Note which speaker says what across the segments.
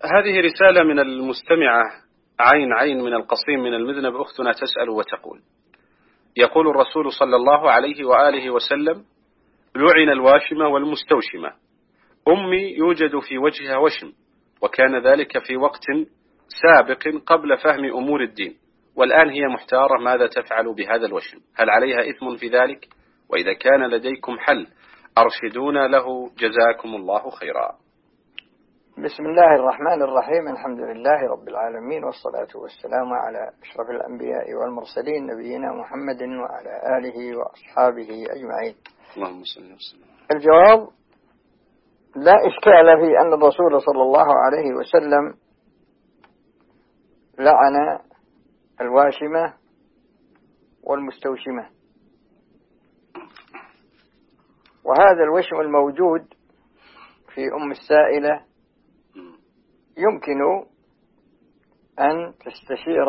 Speaker 1: هذه رسالة من المستمعة عين من القصيم من المذنب. أختنا تسأل وتقول: يقول الرسول صلى الله عليه وآله وسلم: لعن الواشمة والمستوشمة. أمي يوجد في وجهها وشم، وكان ذلك في وقت سابق قبل فهم أمور الدين، والآن هي محتارة ماذا تفعل بهذا الوشم، هل عليها إثم في ذلك؟ وإذا كان لديكم حل أرشدونا له جزاكم الله خيرا.
Speaker 2: بسم الله الرحمن الرحيم. الحمد لله رب العالمين، والصلاة والسلام على أشرف الأنبياء والمرسلين نبينا محمد وعلى آله وأصحابه أجمعين.
Speaker 1: اللهم صل وسلم.
Speaker 2: الجواب: لا إشكال في أن الرسول صلى الله عليه وسلم لعن الواشمة والمستوشمة، وهذا الوشم الموجود في أم السائلة يمكن أن تستشير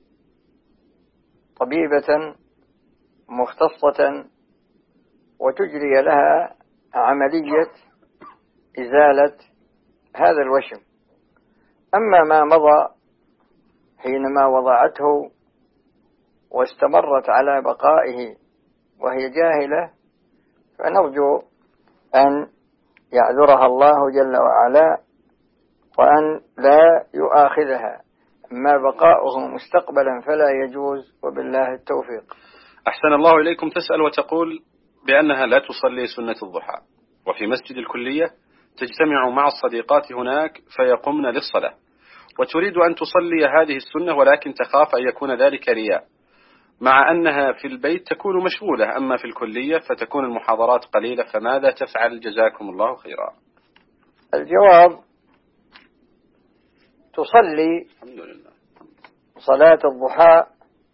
Speaker 2: طبيبة مختصة وتجري لها عملية إزالة هذا الوشم. أما ما مضى حينما وضعته واستمرت على بقائه وهي جاهلة، فنرجو أن يعذرها الله جل وعلا وأن لا يؤاخذها. أما بقاؤه مستقبلا فلا يجوز، وبالله التوفيق.
Speaker 1: أحسن الله إليكم. تسأل وتقول بأنها لا تصلي سنة الضحى، وفي مسجد الكلية تجتمع مع الصديقات هناك فيقمن للصلاة، وتريد أن تصلي هذه السنة، ولكن تخاف أن يكون ذلك رياء، مع أنها في البيت تكون مشغولة، أما في الكلية فتكون المحاضرات قليلة، فماذا تفعل جزاكم الله خيرا؟
Speaker 2: الجواب: تصلي صلاة الضحى،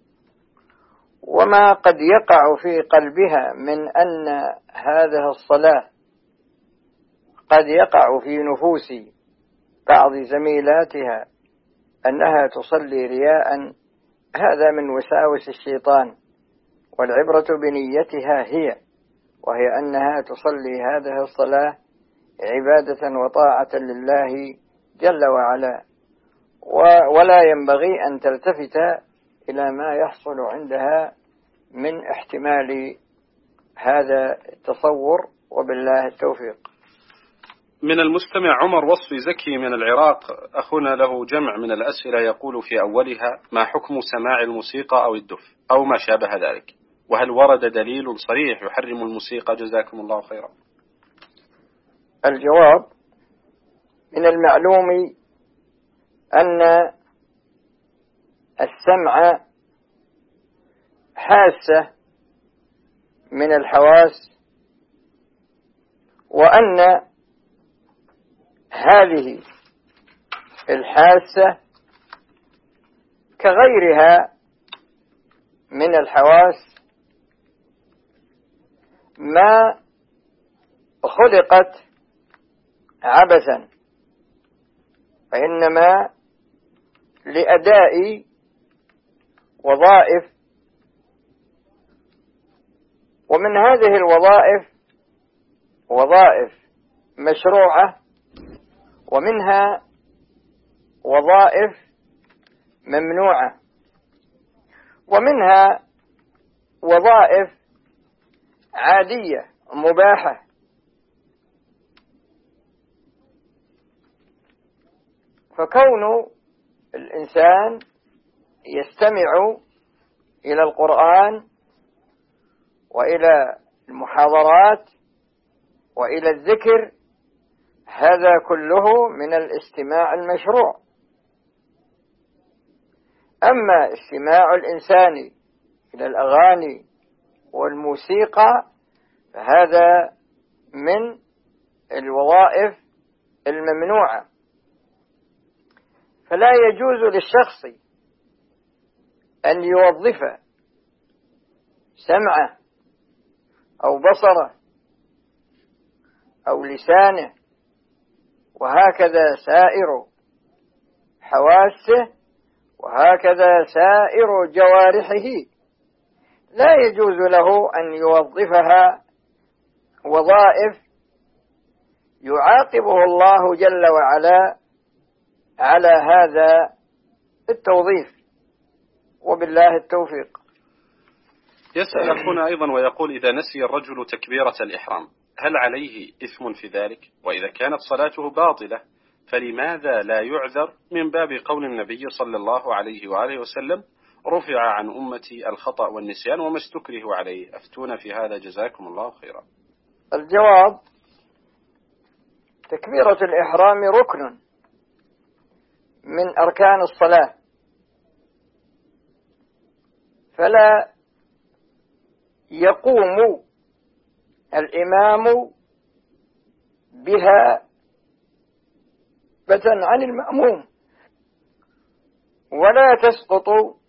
Speaker 2: وما قد يقع في قلبها من أن هذه الصلاة قد يقع في نفوس بعض زميلاتها أنها تصلي رياء، هذا من وساوس الشيطان، والعبرة بنيتها هي، وهي أنها تصلي هذه الصلاة عبادة وطاعة لله جل وعلا، ولا ينبغي أن تلتفت إلى ما يحصل عندها من احتمال هذا التصور، وبالله التوفيق.
Speaker 1: من المستمع عمر وصفي زكي من العراق، أخونا له جمع من الأسئلة، يقول في أولها: ما حكم سماع الموسيقى أو الدف أو ما شابه ذلك؟ وهل ورد دليل صريح يحرم الموسيقى؟ جزاكم الله خيرا.
Speaker 2: الجواب: من المعلوم أن السمع حاسة من الحواس، وأن هذه الحاسة كغيرها من الحواس ما خلقت عبثا، فإنما لأداء وظائف، ومن هذه الوظائف وظائف مشروعة، ومنها وظائف ممنوعة، ومنها وظائف عادية مباحة. فكون الإنسان يستمع إلى القرآن وإلى المحاضرات وإلى الذكر، هذا كله من الاستماع المشروع. أما استماع الإنسان إلى الأغاني والموسيقى فهذا من الوظائف الممنوعة، فلا يجوز للشخص أن يوظف سمعه أو بصره أو لسانه وهكذا سائر حواسه وهكذا سائر جوارحه، لا يجوز له أن يوظفها وظائف يعاقبه الله جل وعلا على هذا التوظيف، وبالله التوفيق.
Speaker 1: يسأل أخونا أيضا ويقول: إذا نسي الرجل تكبيرة الإحرام هل عليه إثم في ذلك؟ وإذا كانت صلاته باطلة فلماذا لا يعذر من باب قول النبي صلى الله عليه وآله وسلم: رفع عن أمتي الخطأ والنسيان وما استكره عليه؟ أفتونا في هذا جزاكم الله خيرا.
Speaker 2: الجواب: تكبيرة الإحرام ركن من أركان الصلاة، فلا يقوم الإمام بها بتن عن المأموم، ولا تسقط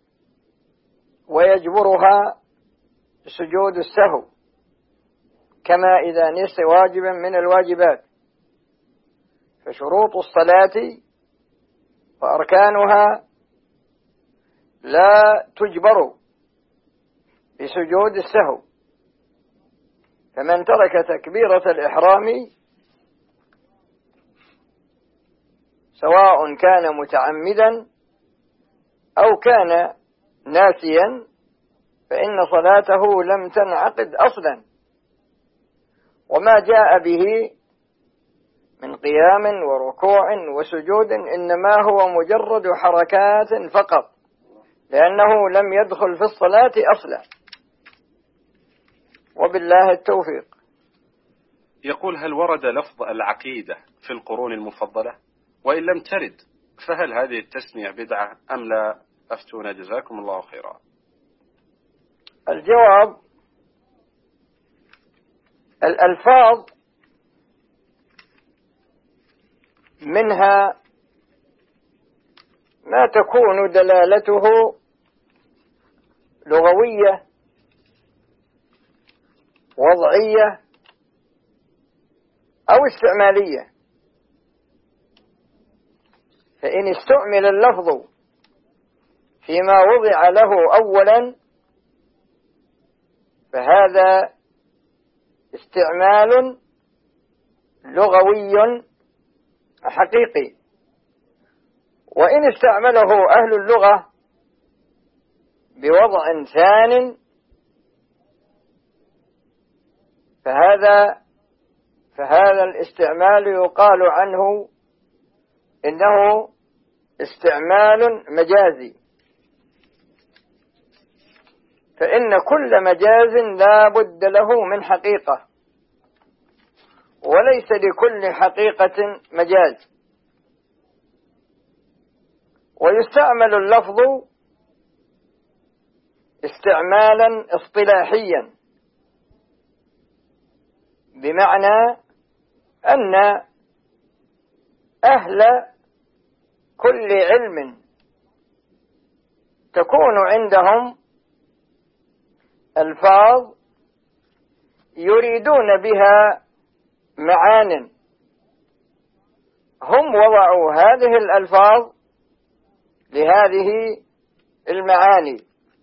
Speaker 2: ويجبرها سجود السهو كما إذا نسي واجبا من الواجبات. فشروط الصلاة وأركانها لا تجبر بسجود السهو، فمن ترك تكبيرة الإحرام سواء كان متعمدا أو كان ناسيا فإن صلاته لم تنعقد أصلا، وما جاء به من قيام وركوع وسجود إنما هو مجرد حركات فقط، لأنه لم يدخل في الصلاة أصلا، وبالله التوفيق.
Speaker 1: يقول: هل ورد لفظ العقيدة في القرون المفضلة؟ وإن لم ترد فهل هذه التسمية بدعة أم لا؟ أفتونا جزاكم الله خيرا.
Speaker 2: الجواب: الألفاظ منها ما تكون دلالته لغوية وضعية أو استعمالية، فإن استعمل اللفظ فيما وضع له أولا فهذا استعمال لغوي حقيقي، وإن استعمله أهل اللغة بوضع ثان فهذا الاستعمال يقال عنه إنه استعمال مجازي، فإن كل مجاز لا بد له من حقيقة، وليس لكل حقيقة مجاز. ويستعمل اللفظ استعمالا اصطلاحيا، بمعنى أن أهل كل علم تكون عندهم ألفاظ يريدون بها معان، هم وضعوا هذه الألفاظ لهذه المعاني.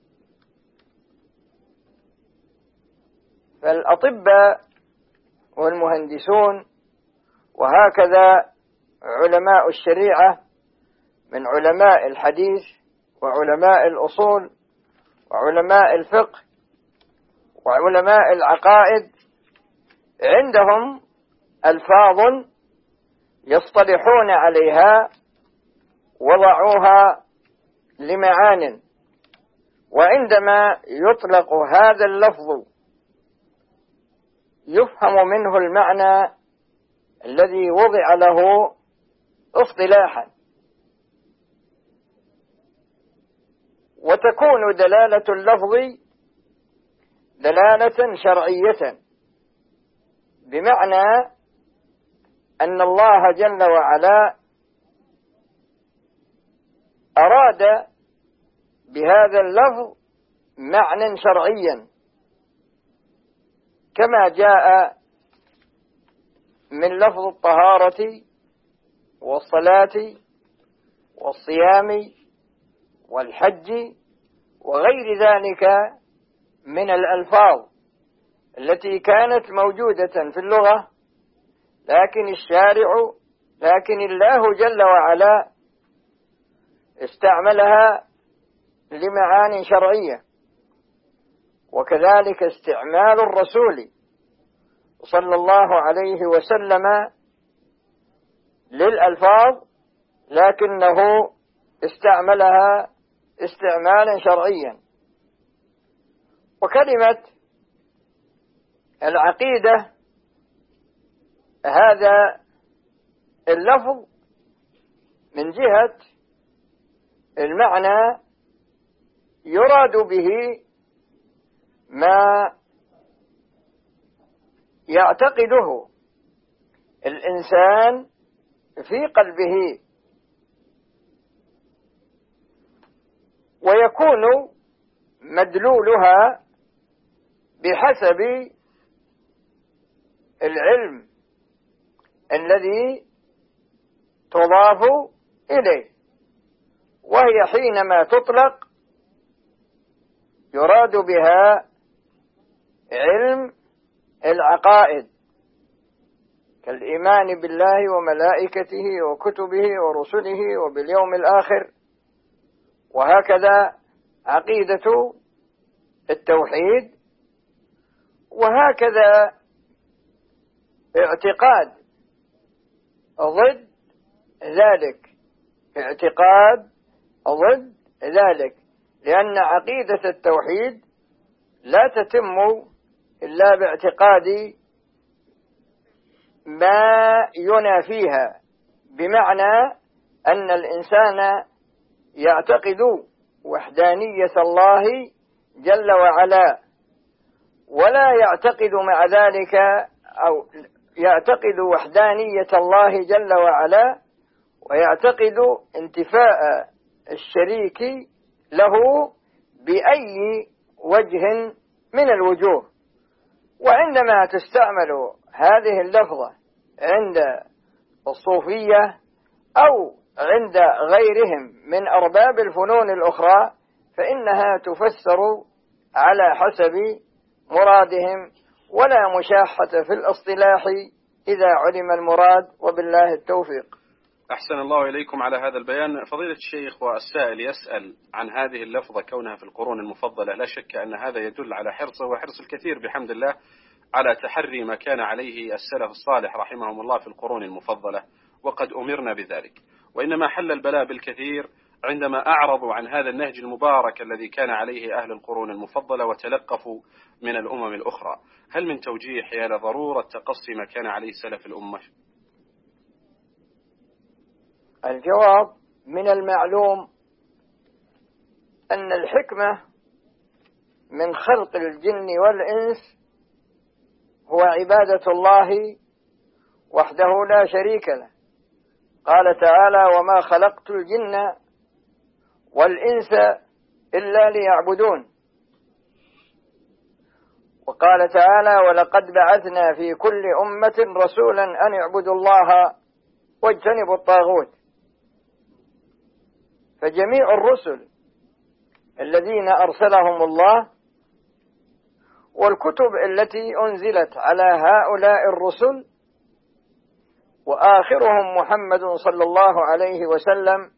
Speaker 2: فالأطباء والمهندسون وهكذا علماء الشريعة من علماء الحديث وعلماء الأصول وعلماء الفقه وعلماء العقائد عندهم ألفاظ يصطلحون عليها وضعوها لمعان، وعندما يطلق هذا اللفظ يفهم منه المعنى الذي وضع له اصطلاحا، وتكون دلالة اللفظ دلالة شرعية، بمعنى أن الله جل وعلا أراد بهذا اللفظ معنى شرعيا، كما جاء من لفظ الطهارة والصلاة والصيام والحج وغير ذلك من الألفاظ التي كانت موجودة في اللغة، لكن الله جل وعلا استعملها لمعاني شرعية، وكذلك استعمال الرسول صلى الله عليه وسلم للألفاظ، لكنه استعملها استعمالا شرعيا. وكلمة العقيدة هذا اللفظ من جهة المعنى يراد به ما يعتقده الإنسان في قلبه، ويكون مدلولها بحسب العلم الذي تضاف إليه. وهي حينما تطلق يراد بها علم العقائد كالإيمان بالله وملائكته وكتبه ورسله وباليوم الآخر، وهكذا عقيدة التوحيد، وهكذا اعتقاد ضد ذلك، اعتقاد ضد ذلك، لأن عقيدة التوحيد لا تتم إلا باعتقاد ما ينافيها، بمعنى أن الإنسان يعتقد وحدانية الله جل وعلا، ولا يعتقد مع ذلك، أو يعتقد وحدانية الله جل وعلا ويعتقد انتفاء الشريك له بأي وجه من الوجوه. وعندما تستعمل هذه اللفظة عند الصوفية أو عند غيرهم من أرباب الفنون الأخرى فإنها تفسر على حسب مرادهم، ولا مشاحة في الاصطلاح إذا علم المراد، وبالله التوفيق.
Speaker 1: أحسن الله إليكم على هذا البيان. فضيلة الشيخ، والسائل يسأل عن هذه اللفظة كونها في القرون المفضلة، لا شك أن هذا يدل على حرصه وحرص الكثير بحمد الله على تحري ما كان عليه السلف الصالح رحمهم الله في القرون المفضلة، وقد أمرنا بذلك. وإنما حل البلاء بالكثير عندما أعرضوا عن هذا النهج المبارك الذي كان عليه أهل القرون المفضلة وتلقفوا من الأمم الأخرى. هل من توجيه حيال ضرورة تقصي ما كان عليه سلف الأمة؟
Speaker 2: الجواب: من المعلوم أن الحكمة من خلق الجن والإنس هو عبادة الله وحده لا شريك له. قال تعالى: وما خلقت الجن والإنس إلا ليعبدون. وقال تعالى: ولقد بعثنا في كل أمة رسولا أن اعبدوا الله واجتنبوا الطاغوت. فجميع الرسل الذين أرسلهم الله والكتب التي أنزلت على هؤلاء الرسل، وآخرهم محمد صلى الله عليه وسلم،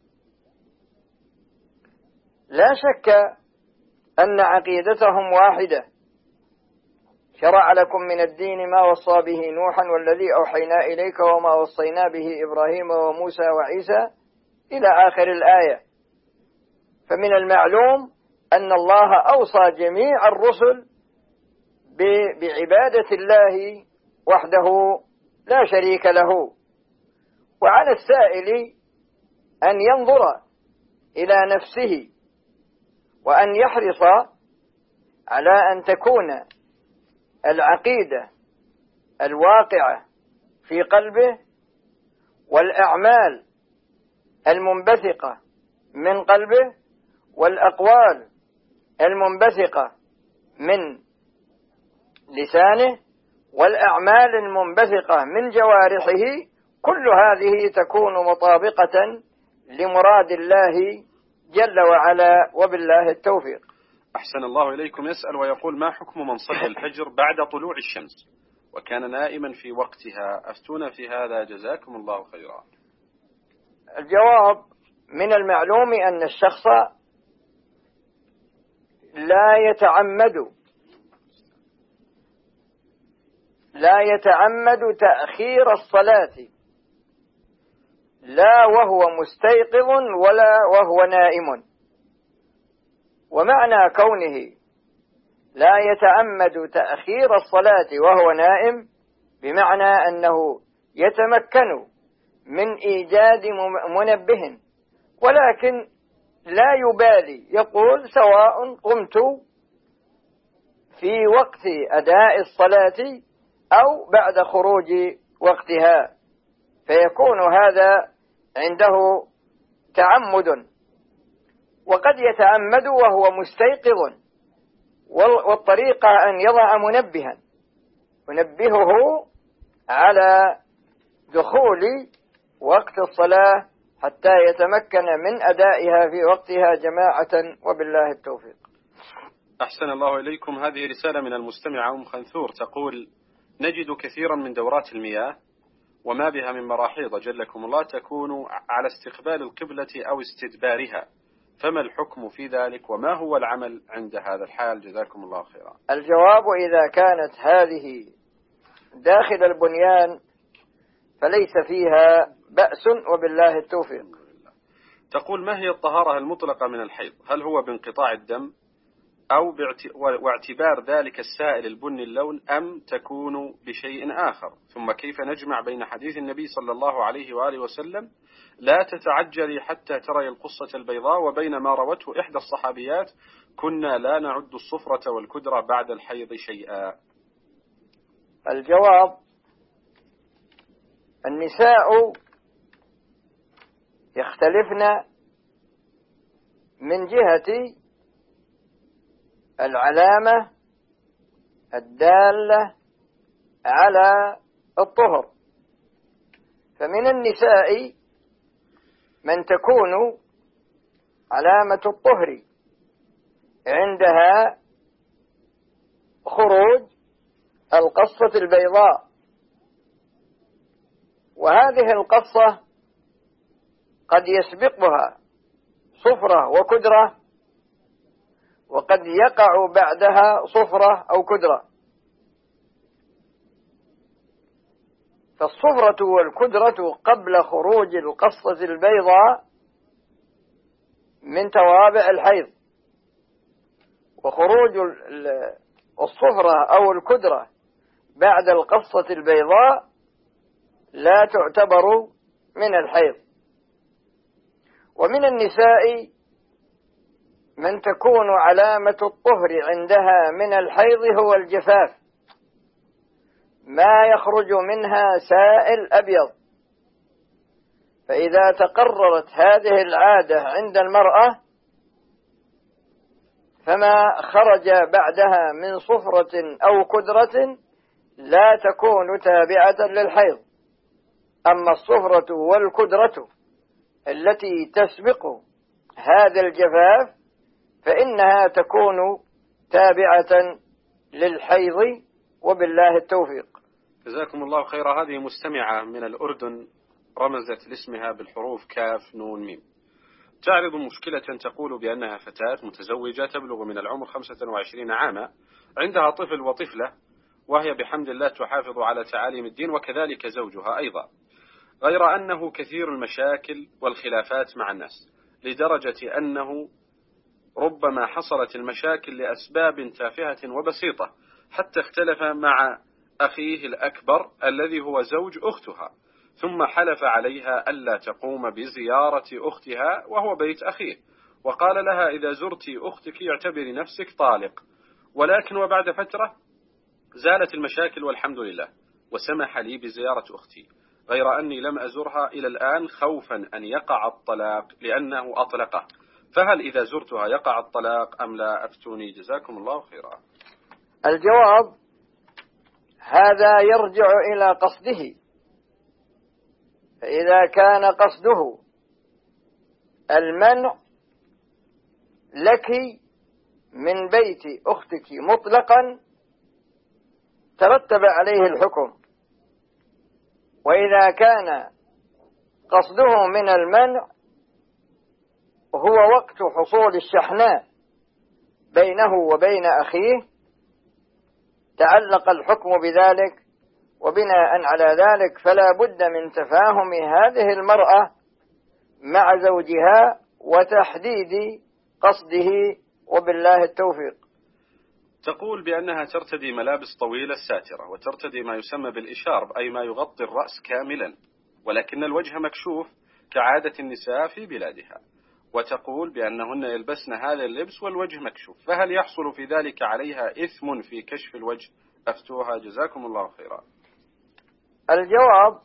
Speaker 2: لا شك أن عقيدتهم واحدة. شرع لكم من الدين ما وصى به نوحا والذي أوحينا إليك وما وصينا به إبراهيم وموسى وعيسى إلى آخر الآية. فمن المعلوم أن الله أوصى جميع الرسل بعبادة الله وحده لا شريك له. وعلى السائل أن ينظر إلى نفسه وأن يحرص على أن تكون العقيدة الواقعة في قلبه والأعمال المنبثقة من قلبه والأقوال المنبثقة من لسانه والأعمال المنبثقة من جوارحه، كل هذه تكون مطابقة لمراد الله جل وعلا، وبالله التوفيق.
Speaker 1: أحسن الله إليكم. يسأل ويقول: ما حكم من صلى الفجر بعد طلوع الشمس وكان نائما في وقتها؟ أفتونا في هذا جزاكم الله خيرا.
Speaker 2: الجواب: من المعلوم أن الشخص لا يتعمد تأخير الصلاة، لا وهو مستيقظ ولا وهو نائم. ومعنى كونه لا يتعمد تأخير الصلاة وهو نائم بمعنى أنه يتمكن من إيجاد منبه، ولكن لا يبالي، يقول سواء قمت في وقت أداء الصلاة أو بعد خروج وقتها، فيكون هذا عنده تعمد. وقد يتعمد وهو مستيقظ، والطريقة أن يضع منبها ينبهه على دخول وقت الصلاة حتى يتمكن من أدائها في وقتها جماعة، وبالله التوفيق.
Speaker 1: أحسن الله إليكم. هذه رسالة من المستمعة أم خنثور تقول: نجد كثيرا من دورات المياه وما بها من مراحيض جلكم الله تكون على استقبال القبلة أو استدبارها، فما الحكم في ذلك وما هو العمل عند هذا الحال؟ جزاكم الله خيرا.
Speaker 2: الجواب: إذا كانت هذه داخل البنيان فليس فيها بأس، وبالله التوفيق.
Speaker 1: تقول: ما هي الطهارة المطلقة من الحيض؟ هل هو بانقطاع الدم أو واعتبار ذلك السائل البني اللون أم تكون بشيء آخر؟ ثم كيف نجمع بين حديث النبي صلى الله عليه وآله وسلم لا تتعجلي حتى تري القصة البيضاء وبين ما روته إحدى الصحابيات كنا لا نعد الصفرة والكدرة بعد الحيض شيئا؟
Speaker 2: الجواب: النساء يختلفن من جهة العلامة الدالة على الطهر، فمن النساء من تكون علامة الطهر عندها خروج القصة البيضاء، وهذه القصة قد يسبقها صفرة وكدرة، وقد يقع بعدها صفرة أو كدرة. فالصفرة والكدرة قبل خروج القصة البيضاء من توابع الحيض، وخروج الصفرة أو الكدرة بعد القصة البيضاء لا تعتبر من الحيض. ومن النساء من تكون علامة الطهر عندها من الحيض هو الجفاف، ما يخرج منها سائل أبيض، فإذا تقررت هذه العادة عند المرأة فما خرج بعدها من صفرة أو كدرة لا تكون تابعة للحيض. أما الصفرة والكدرة التي تسبق هذا الجفاف فإنها تكون تابعة للحيض، وبالله التوفيق.
Speaker 1: جزاكم الله خيرا. هذه مستمعة من الأردن رمزت لاسمها بالحروف كاف نون ميم، تعرض مشكلة تقول بأنها فتاة متزوجة تبلغ من العمر 25 عاما، عندها طفل وطفلة، وهي بحمد الله تحافظ على تعاليم الدين وكذلك زوجها أيضا، غير أنه كثير المشاكل والخلافات مع الناس، لدرجة أنه ربما حصلت المشاكل لأسباب تافهة وبسيطة، حتى اختلف مع أخيه الأكبر الذي هو زوج أختها، ثم حلف عليها ألا تقوم بزيارة أختها وهو بيت أخيه، وقال لها إذا زرت أختك اعتبري نفسك طالق. ولكن وبعد فترة زالت المشاكل والحمد لله، وسمح لي بزيارة أختي، غير أني لم أزرها إلى الآن خوفا أن يقع الطلاق لأنه أطلقه، فهل إذا زرتها يقع الطلاق أم لا؟ أفتوني جزاكم الله خيرا.
Speaker 2: الجواب: هذا يرجع إلى قصده، فإذا كان قصده المنع لك من بيت أختك مطلقا ترتب عليه الحكم، وإذا كان قصده من المنع هو وقت حصول الشحناء بينه وبين أخيه تعلق الحكم بذلك، وبناء على ذلك فلا بد من تفاهم هذه المرأة مع زوجها وتحديد قصده، وبالله التوفيق.
Speaker 1: تقول بأنها ترتدي ملابس طويلة ساترة، وترتدي ما يسمى بالإشارب، أي ما يغطي الرأس كاملا، ولكن الوجه مكشوف كعادة النساء في بلادها، وتقول بأنهن يلبسن هذا اللبس والوجه مكشوف، فهل يحصل في ذلك عليها إثم في كشف الوجه؟ أفتوها جزاكم الله خيرا.
Speaker 2: الجواب: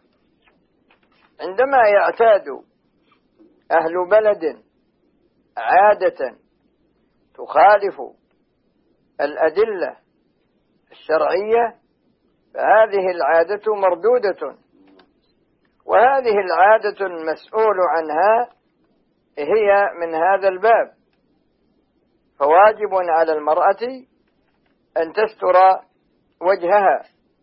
Speaker 2: عندما يعتاد أهل بلد عادة تخالف الأدلة الشرعية فهذه العادة مردودة، وهذه العادة المسؤول عنها هي من هذا الباب، فواجب على المرأة أن تستر وجهها،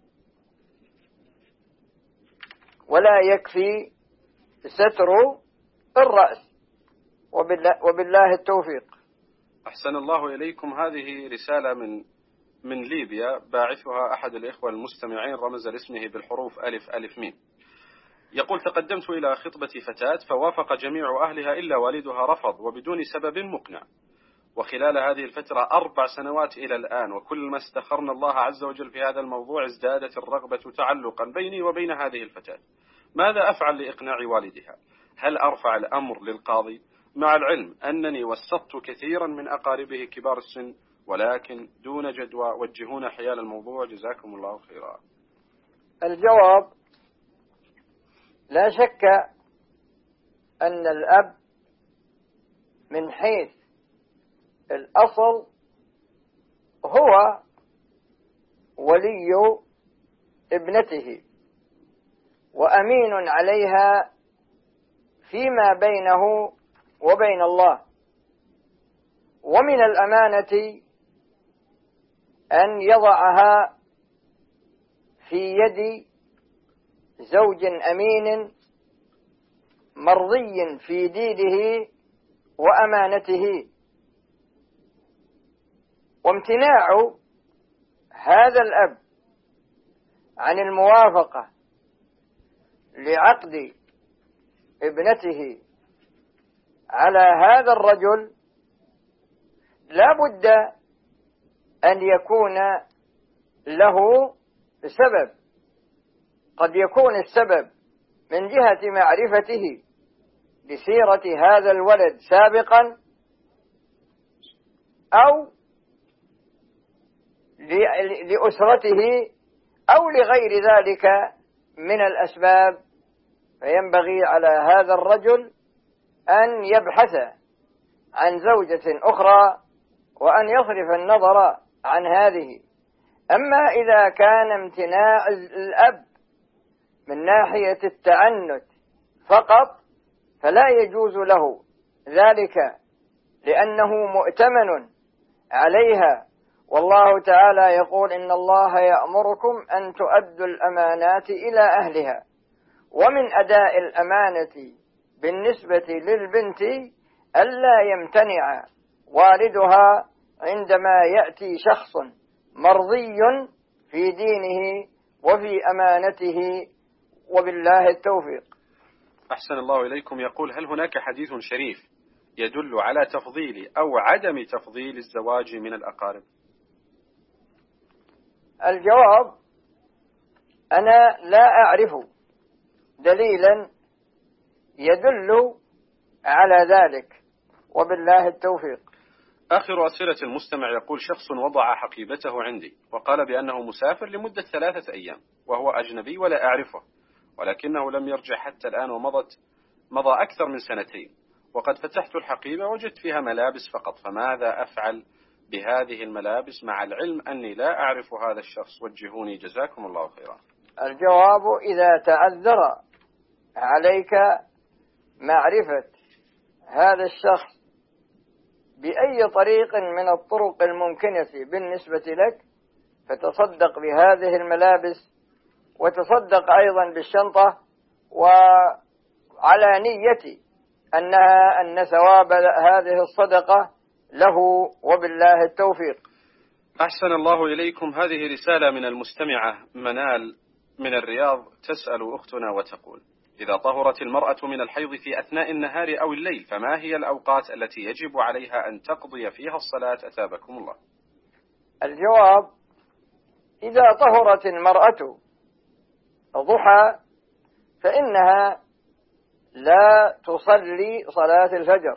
Speaker 2: ولا يكفي ستر الرأس، وبالله التوفيق.
Speaker 1: أحسن الله إليكم. هذه رسالة من ليبيا، باعثها أحد الإخوة المستمعين رمز لاسمه بالحروف ألف ألف ميم. يقول: تقدمت إلى خطبة فتاة فوافق جميع أهلها إلا والدها رفض وبدون سبب مقنع، وخلال هذه الفترة 4 سنوات إلى الآن، وكل ما استخرنا الله عز وجل في هذا الموضوع ازدادت الرغبة تعلقا بيني وبين هذه الفتاة. ماذا أفعل لإقناع والدها؟ هل أرفع الأمر للقاضي؟ مع العلم أنني وسطت كثيرا من أقاربه كبار السن ولكن دون جدوى، وجهونا حيال الموضوع جزاكم الله خيرا.
Speaker 2: الجواب: لا شك أن الأب من حيث الأصل هو ولي ابنته وأمين عليها فيما بينه وبين الله، ومن الأمانة أن يضعها في يد زوج أمين مرضي في دينه وأمانته. وامتناع هذا الأب عن الموافقة لعقد ابنته على هذا الرجل لا بد أن يكون له سبب، قد يكون السبب من جهة معرفته بسيرة هذا الولد سابقا، أو لأسرته، أو لغير ذلك من الأسباب، فينبغي على هذا الرجل أن يبحث عن زوجة أخرى وأن يصرف النظر عن هذه. أما إذا كان امتناع الأب من ناحية التعنت فقط فلا يجوز له ذلك، لأنه مؤتمن عليها، والله تعالى يقول: إن الله يأمركم أن تؤدوا الأمانات إلى أهلها. ومن أداء الأمانة بالنسبة للبنت ألا يمتنع والدها عندما يأتي شخص مرضي في دينه وفي أمانته، وبالله التوفيق.
Speaker 1: أحسن الله إليكم. يقول: هل هناك حديث شريف يدل على تفضيل أو عدم تفضيل الزواج من الأقارب؟
Speaker 2: الجواب: أنا لا أعرف دليلا يدل على ذلك، وبالله التوفيق.
Speaker 1: آخر أسئلة المستمع يقول: شخص وضع حقيبته عندي وقال بأنه مسافر لمدة 3 أيام وهو أجنبي ولا أعرفه، ولكنه لم يرجع حتى الآن، مضى أكثر من 2 سنين، وقد فتحت الحقيبة وجدت فيها ملابس فقط، فماذا أفعل بهذه الملابس مع العلم أني لا أعرف هذا الشخص؟ وجهوني جزاكم الله خيرا.
Speaker 2: الجواب: إذا تعذر عليك معرفة هذا الشخص بأي طريق من الطرق الممكنة بالنسبة لك فتصدق بهذه الملابس، وتصدق أيضا بالشنطة، وعلى نية أن ثواب هذه الصدقة له، وبالله التوفيق.
Speaker 1: أحسن الله إليكم. هذه رسالة من المستمعة منال من الرياض، تسأل أختنا وتقول: إذا طهرت المرأة من الحيض في أثناء النهار أو الليل، فما هي الأوقات التي يجب عليها أن تقضي فيها الصلاة؟ أثابكم الله.
Speaker 2: الجواب: إذا طهرت المرأة ضحى فإنها لا تصلي صلاة الفجر،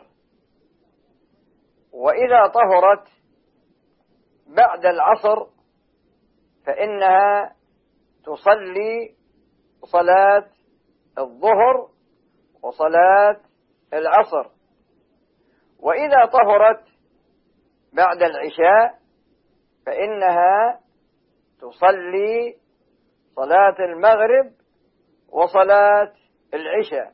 Speaker 2: وإذا طهرت بعد العصر فإنها تصلي صلاة الظهر وصلاة العصر، وإذا طهرت بعد العشاء فإنها تصلي صلاة المغرب وصلاة العشاء.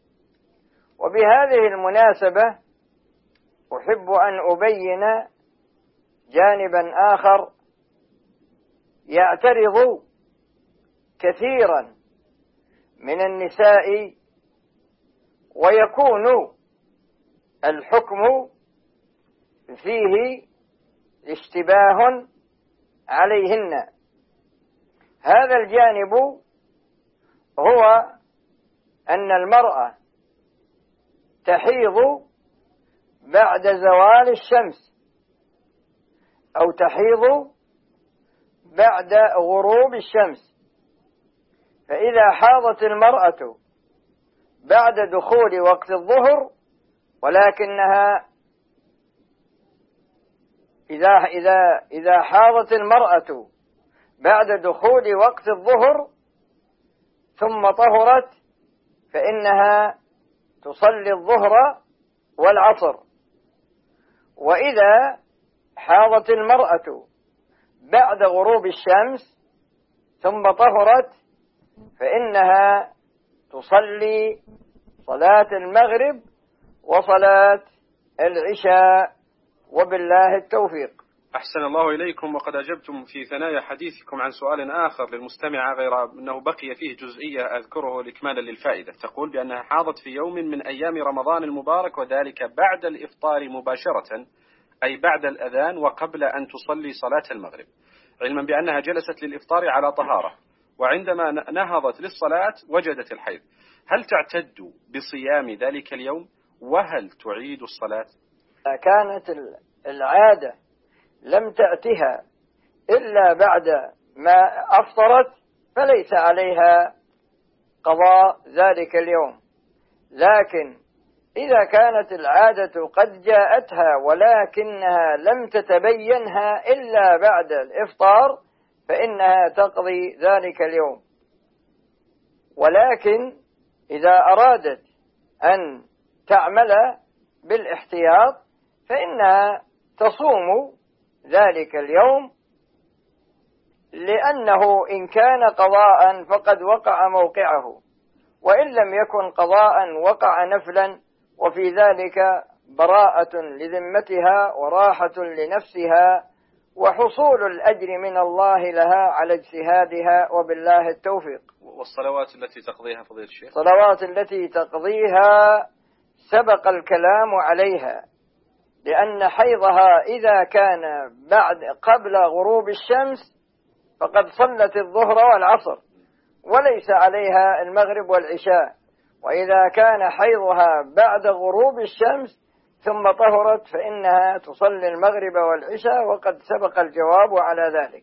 Speaker 2: وبهذه المناسبة أحب أن أبين جانبا آخر يعترض كثيرا من النساء، ويكون الحكم فيه اشتباه عليهن. هذا الجانب هو أن المرأة تحيض بعد زوال الشمس، أو تحيض بعد غروب الشمس. فإذا حاضت المرأة بعد دخول وقت الظهر، ولكنها إذا حاضت المرأة بعد دخول وقت الظهر ثم طهرت فإنها تصلي الظهر والعصر. وإذا حاضت المرأة بعد غروب الشمس ثم طهرت فإنها تصلي صلاة المغرب وصلاة العشاء، وبالله التوفيق.
Speaker 1: أحسن الله إليكم. وقد أجبتم في ثنايا حديثكم عن سؤال آخر للمستمعة، غير أنه بقي فيه جزئية أذكره لإكمالا للفائدة. تقول بأنها حاضت في يوم من أيام رمضان المبارك، وذلك بعد الإفطار مباشرة، أي بعد الأذان وقبل أن تصلي صلاة المغرب، علما بأنها جلست للإفطار على طهارة، وعندما نهضت للصلاة وجدت الحيض. هل تعتد بصيام ذلك اليوم؟ وهل تعيد الصلاة؟
Speaker 2: كانت العادة لم تأتها إلا بعد ما أفطرت فليس عليها قضاء ذلك اليوم. لكن إذا كانت العادة قد جاءتها ولكنها لم تتبينها إلا بعد الإفطار فإنها تقضي ذلك اليوم. ولكن إذا أرادت أن تعمل بالاحتياط فإنها تصوم ذلك اليوم، لأنه إن كان قضاء فقد وقع موقعه، وإن لم يكن قضاء وقع نفلا، وفي ذلك براءة لذمتها وراحة لنفسها وحصول الأجر من الله لها على اجتهادها، وبالله التوفيق.
Speaker 1: والصلوات التي تقضيها فضيلة الشيخ؟
Speaker 2: الصلوات التي تقضيها سبق الكلام عليها، لأن حيضها إذا كان قبل غروب الشمس فقد صلت الظهر والعصر وليس عليها المغرب والعشاء، وإذا كان حيضها بعد غروب الشمس ثم طهرت فإنها تصلي المغرب والعشاء، وقد سبق الجواب على ذلك.